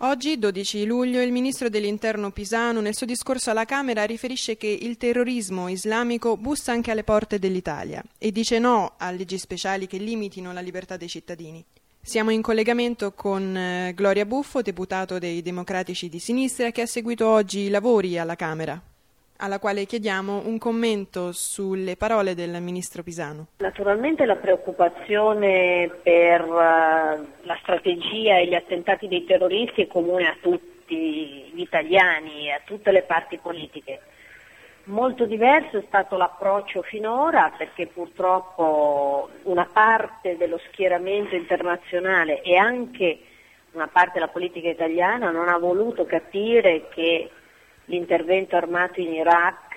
Oggi, 12 luglio, il ministro dell'Interno Pisanu nel suo discorso alla Camera riferisce che il terrorismo islamico bussa anche alle porte dell'Italia e dice no a leggi speciali che limitino la libertà dei cittadini. Siamo in collegamento con Gloria Buffo, deputato dei Democratici di Sinistra, che ha seguito oggi i lavori alla Camera, alla quale chiediamo un commento sulle parole del ministro Pisanu. Naturalmente la preoccupazione per la strategia e gli attentati dei terroristi è comune a tutti gli italiani e a tutte le parti politiche. Molto diverso è stato l'approccio finora, perché purtroppo una parte dello schieramento internazionale e anche una parte della politica italiana non ha voluto capire che l'intervento armato in Iraq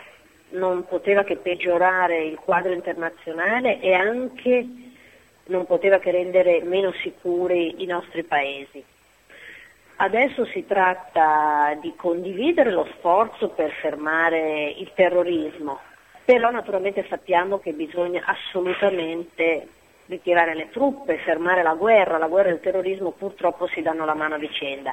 non poteva che peggiorare il quadro internazionale e anche non poteva che rendere meno sicuri i nostri paesi. Adesso si tratta di condividere lo sforzo per fermare il terrorismo, però naturalmente sappiamo che bisogna assolutamente ritirare le truppe, fermare la guerra e il terrorismo purtroppo si danno la mano a vicenda.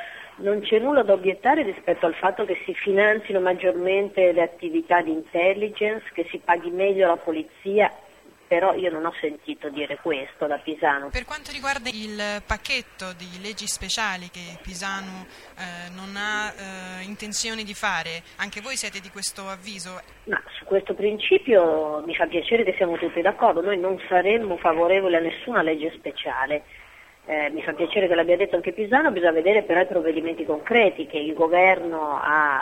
Non c'è nulla da obiettare rispetto al fatto che si finanzino maggiormente le attività di intelligence, che si paghi meglio la polizia, però io non ho sentito dire questo da Pisanu. Per quanto riguarda il pacchetto di leggi speciali che Pisanu non ha intenzione di fare, anche voi siete di questo avviso? Ma su questo principio mi fa piacere che siamo tutti d'accordo, noi non saremmo favorevoli a nessuna legge speciale. Mi fa piacere che l'abbia detto anche Pisanu, bisogna vedere però i provvedimenti concreti che il governo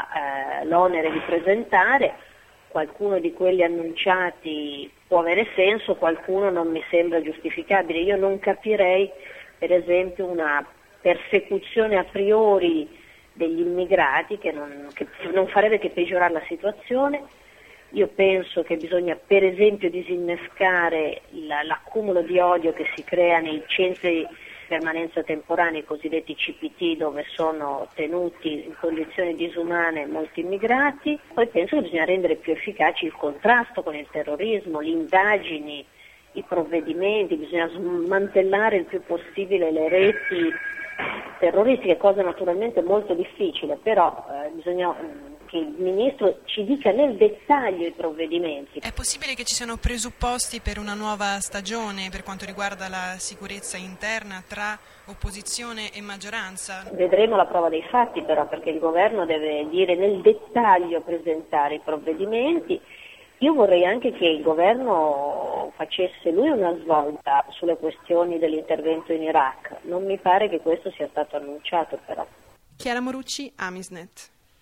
ha l'onere di presentare. Qualcuno di quelli annunciati può avere senso, qualcuno non mi sembra giustificabile. Io non capirei per esempio una persecuzione a priori degli immigrati che non farebbe che peggiorare la situazione. Io penso che bisogna per esempio disinnescare l'accumulo di odio che si crea nei centri permanenza temporanea, i cosiddetti CPT, dove sono tenuti in condizioni disumane molti immigrati. Poi penso che bisogna rendere più efficaci il contrasto con il terrorismo, le indagini, i provvedimenti, bisogna smantellare il più possibile le reti terroristiche, cosa naturalmente molto difficile, però bisogna che il Ministro ci dica nel dettaglio i provvedimenti. È possibile che ci siano presupposti per una nuova stagione per quanto riguarda la sicurezza interna tra opposizione e maggioranza? Vedremo la prova dei fatti però, perché il governo deve dire nel dettaglio, presentare i provvedimenti. Io vorrei anche che il governo facesse lui una svolta sulle questioni dell'intervento in Iraq. Non mi pare che questo sia stato annunciato però. Chiara Morucci, Amisnet.